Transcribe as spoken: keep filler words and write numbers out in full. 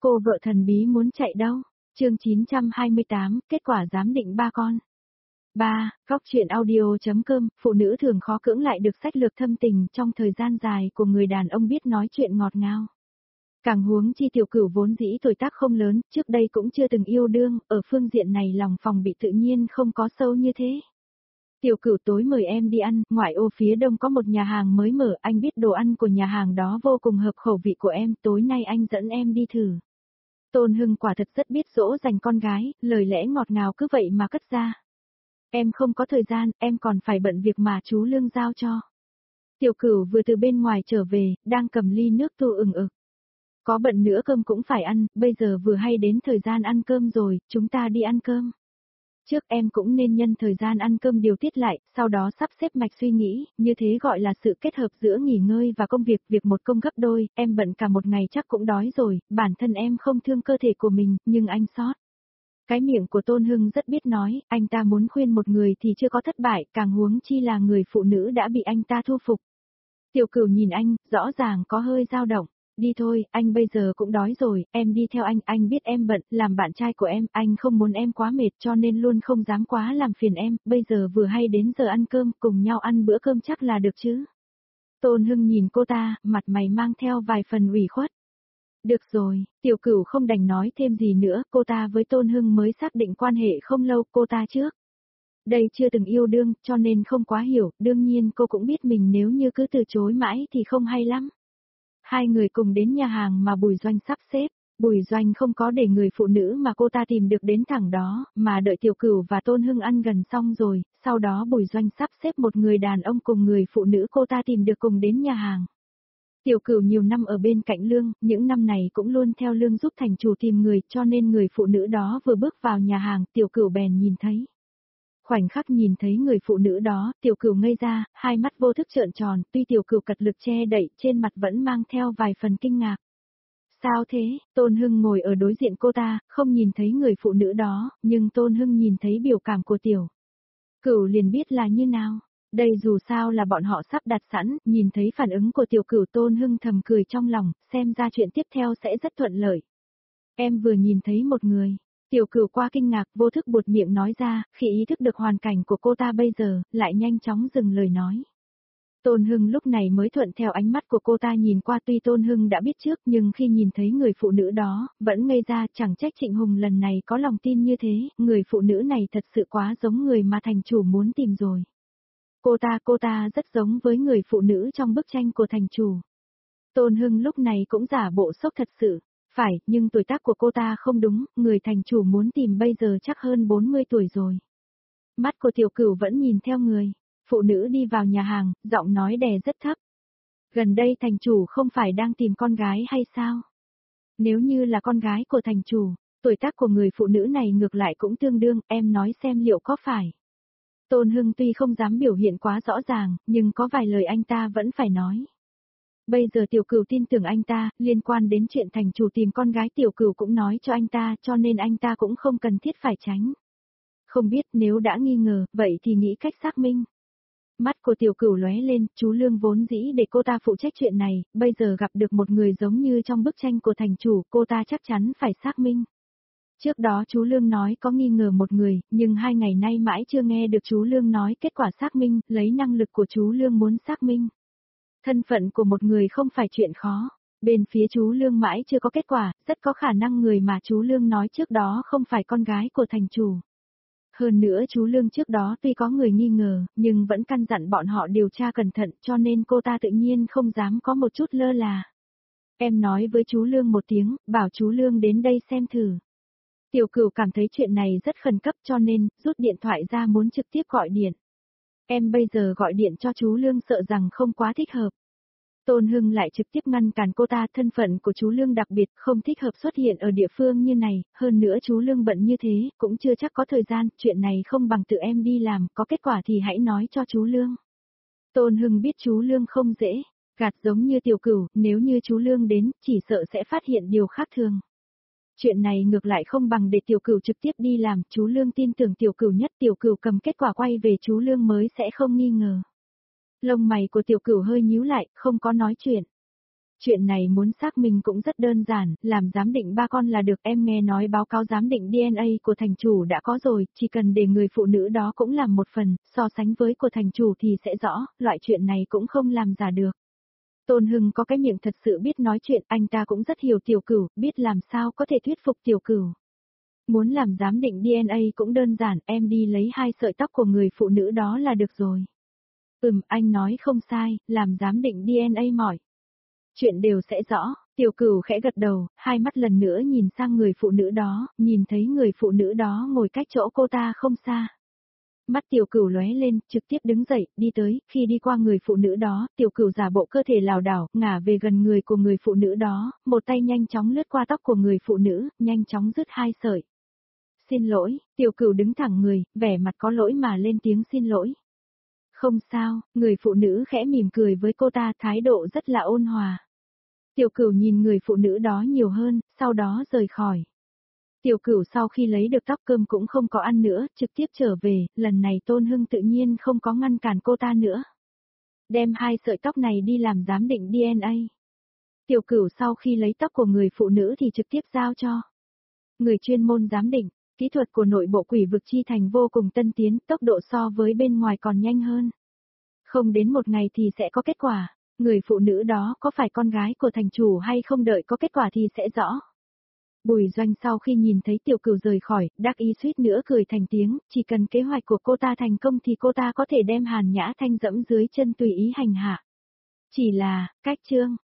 Cô vợ thần bí muốn chạy đâu? Chương chín trăm hai mươi tám, kết quả giám định ba con. ba. Góc truyện audio.com, phụ nữ thường khó cưỡng lại được sách lược thâm tình trong thời gian dài của người đàn ông biết nói chuyện ngọt ngào. Càng huống chi Tiểu Cửu vốn dĩ tuổi tác không lớn, trước đây cũng chưa từng yêu đương, ở phương diện này lòng phòng bị tự nhiên không có sâu như thế. Tiểu Cửu tối mời em đi ăn, ngoại ô phía đông có một nhà hàng mới mở, anh biết đồ ăn của nhà hàng đó vô cùng hợp khẩu vị của em, tối nay anh dẫn em đi thử. Tôn Hưng quả thật rất biết dỗ dành con gái, lời lẽ ngọt ngào cứ vậy mà cất ra. Em không có thời gian, em còn phải bận việc mà chú Lương giao cho. Tiểu Cửu vừa từ bên ngoài trở về, đang cầm ly nước tu ừng ực. Có bận nữa cơm cũng phải ăn, bây giờ vừa hay đến thời gian ăn cơm rồi, chúng ta đi ăn cơm. Trước em cũng nên nhân thời gian ăn cơm điều tiết lại, sau đó sắp xếp mạch suy nghĩ, như thế gọi là sự kết hợp giữa nghỉ ngơi và công việc, việc một công gấp đôi, em bận cả một ngày chắc cũng đói rồi, bản thân em không thương cơ thể của mình, nhưng anh sót. Cái miệng của Tôn Hưng rất biết nói, anh ta muốn khuyên một người thì chưa có thất bại, càng huống chi là người phụ nữ đã bị anh ta thu phục. Tiểu Cửu nhìn anh, rõ ràng có hơi dao động. Đi thôi, anh bây giờ cũng đói rồi, em đi theo anh, anh biết em bận, làm bạn trai của em, anh không muốn em quá mệt cho nên luôn không dám quá làm phiền em, bây giờ vừa hay đến giờ ăn cơm, cùng nhau ăn bữa cơm chắc là được chứ. Tôn Hưng nhìn cô ta, mặt mày mang theo vài phần ủy khuất. Được rồi, Tiểu Cửu không đành nói thêm gì nữa, cô ta với Tôn Hưng mới xác định quan hệ không lâu, cô ta trước. Đây chưa từng yêu đương, cho nên không quá hiểu, đương nhiên cô cũng biết mình nếu như cứ từ chối mãi thì không hay lắm. Hai người cùng đến nhà hàng mà Bùi Doanh sắp xếp, Bùi Doanh không có để người phụ nữ mà cô ta tìm được đến thẳng đó, mà đợi Tiểu Cửu và Tôn Hưng ăn gần xong rồi, sau đó Bùi Doanh sắp xếp một người đàn ông cùng người phụ nữ cô ta tìm được cùng đến nhà hàng. Tiểu Cửu nhiều năm ở bên cạnh Lương, những năm này cũng luôn theo Lương giúp thành chủ tìm người, cho nên người phụ nữ đó vừa bước vào nhà hàng, Tiểu Cửu bèn nhìn thấy. Khoảnh khắc nhìn thấy người phụ nữ đó, Tiểu Cửu ngây ra, hai mắt vô thức trợn tròn, tuy Tiểu Cửu cật lực che đậy, trên mặt vẫn mang theo vài phần kinh ngạc. Sao thế? Tôn Hưng ngồi ở đối diện cô ta, không nhìn thấy người phụ nữ đó, nhưng Tôn Hưng nhìn thấy biểu cảm của Tiểu Cửu liền biết là như nào. Đây dù sao là bọn họ sắp đặt sẵn, nhìn thấy phản ứng của Tiểu Cửu, Tôn Hưng thầm cười trong lòng, xem ra chuyện tiếp theo sẽ rất thuận lợi. Em vừa nhìn thấy một người. Tiểu Cửu qua kinh ngạc vô thức buột miệng nói ra, khi ý thức được hoàn cảnh của cô ta bây giờ, lại nhanh chóng dừng lời nói. Tôn Hưng lúc này mới thuận theo ánh mắt của cô ta nhìn qua, tuy Tôn Hưng đã biết trước nhưng khi nhìn thấy người phụ nữ đó, vẫn ngây ra, chẳng trách Trịnh Hùng lần này có lòng tin như thế, người phụ nữ này thật sự quá giống người mà thành chủ muốn tìm rồi. Cô ta, cô ta rất giống với người phụ nữ trong bức tranh của thành chủ. Tôn Hưng lúc này cũng giả bộ sốc thật sự. Phải, nhưng tuổi tác của cô ta không đúng, người thành chủ muốn tìm bây giờ chắc hơn bốn mươi tuổi rồi. Mắt của Tiểu Cửu vẫn nhìn theo người. Phụ nữ đi vào nhà hàng, giọng nói đè rất thấp. Gần đây thành chủ không phải đang tìm con gái hay sao? Nếu như là con gái của thành chủ, tuổi tác của người phụ nữ này ngược lại cũng tương đương, em nói xem liệu có phải. Tôn Hưng tuy không dám biểu hiện quá rõ ràng, nhưng có vài lời anh ta vẫn phải nói. Bây giờ Tiểu Cửu tin tưởng anh ta, liên quan đến chuyện thành chủ tìm con gái Tiểu Cửu cũng nói cho anh ta, cho nên anh ta cũng không cần thiết phải tránh. Không biết nếu đã nghi ngờ, vậy thì nghĩ cách xác minh. Mắt của Tiểu Cửu lóe lên, chú Lương vốn dĩ để cô ta phụ trách chuyện này, bây giờ gặp được một người giống như trong bức tranh của thành chủ, cô ta chắc chắn phải xác minh. Trước đó chú Lương nói có nghi ngờ một người, nhưng hai ngày nay mãi chưa nghe được chú Lương nói kết quả xác minh, lấy năng lực của chú Lương muốn xác minh. Thân phận của một người không phải chuyện khó, bên phía chú Lương mãi chưa có kết quả, rất có khả năng người mà chú Lương nói trước đó không phải con gái của thành chủ. Hơn nữa chú Lương trước đó tuy có người nghi ngờ, nhưng vẫn căn dặn bọn họ điều tra cẩn thận cho nên cô ta tự nhiên không dám có một chút lơ là. Em nói với chú Lương một tiếng, bảo chú Lương đến đây xem thử. Tiểu Cửu cảm thấy chuyện này rất khẩn cấp cho nên, rút điện thoại ra muốn trực tiếp gọi điện. Em bây giờ gọi điện cho chú Lương sợ rằng không quá thích hợp. Tôn Hưng lại trực tiếp ngăn cản cô ta, thân phận của chú Lương đặc biệt, không thích hợp xuất hiện ở địa phương như này, hơn nữa chú Lương bận như thế, cũng chưa chắc có thời gian, chuyện này không bằng tự em đi làm, có kết quả thì hãy nói cho chú Lương. Tôn Hưng biết chú Lương không dễ, gạt giống như Tiểu Cửu, nếu như chú Lương đến, chỉ sợ sẽ phát hiện điều khác thường. Chuyện này ngược lại không bằng để Tiểu Cửu trực tiếp đi làm, chú Lương tin tưởng Tiểu Cửu nhất, Tiểu Cửu cầm kết quả quay về chú Lương mới sẽ không nghi ngờ. Lông mày của Tiểu Cửu hơi nhíu lại, không có nói chuyện. Chuyện này muốn xác minh cũng rất đơn giản, làm giám định ba con là được. Em nghe nói báo cáo giám định đê en a của thành chủ đã có rồi, chỉ cần để người phụ nữ đó cũng làm một phần, so sánh với của thành chủ thì sẽ rõ, loại chuyện này cũng không làm giả được. Tôn Hưng có cái miệng thật sự biết nói chuyện, anh ta cũng rất hiểu Tiểu Cửu, biết làm sao có thể thuyết phục Tiểu Cửu. Muốn làm giám định đê en a cũng đơn giản, em đi lấy hai sợi tóc của người phụ nữ đó là được rồi. Ừm, anh nói không sai, làm giám định đê en a mỏi. Chuyện đều sẽ rõ. Tiểu Cửu khẽ gật đầu, hai mắt lần nữa nhìn sang người phụ nữ đó, nhìn thấy người phụ nữ đó ngồi cách chỗ cô ta không xa. Mắt Tiểu Cửu lóe lên, trực tiếp đứng dậy, đi tới, khi đi qua người phụ nữ đó, Tiểu Cửu giả bộ cơ thể lảo đảo, ngả về gần người của người phụ nữ đó, một tay nhanh chóng lướt qua tóc của người phụ nữ, nhanh chóng rứt hai sợi. Xin lỗi, Tiểu Cửu đứng thẳng người, vẻ mặt có lỗi mà lên tiếng xin lỗi. Không sao, người phụ nữ khẽ mỉm cười với cô ta, thái độ rất là ôn hòa. Tiểu Cửu nhìn người phụ nữ đó nhiều hơn, sau đó rời khỏi. Tiểu Cửu sau khi lấy được tóc cơm cũng không có ăn nữa, trực tiếp trở về, lần này Tôn Hưng tự nhiên không có ngăn cản cô ta nữa. Đem hai sợi tóc này đi làm giám định đê en a. Tiểu Cửu sau khi lấy tóc của người phụ nữ thì trực tiếp giao cho người chuyên môn giám định. Kỹ thuật của nội bộ Quỷ Vực Chi Thành vô cùng tân tiến, tốc độ so với bên ngoài còn nhanh hơn. Không đến một ngày thì sẽ có kết quả, người phụ nữ đó có phải con gái của thành chủ hay không, đợi có kết quả thì sẽ rõ. Bùi Doanh sau khi nhìn thấy Tiểu Cửu rời khỏi, đắc ý suýt nữa cười thành tiếng, chỉ cần kế hoạch của cô ta thành công thì cô ta có thể đem Hàn Nhã Thanh dẫm dưới chân tùy ý hành hạ. Chỉ là, cách chương,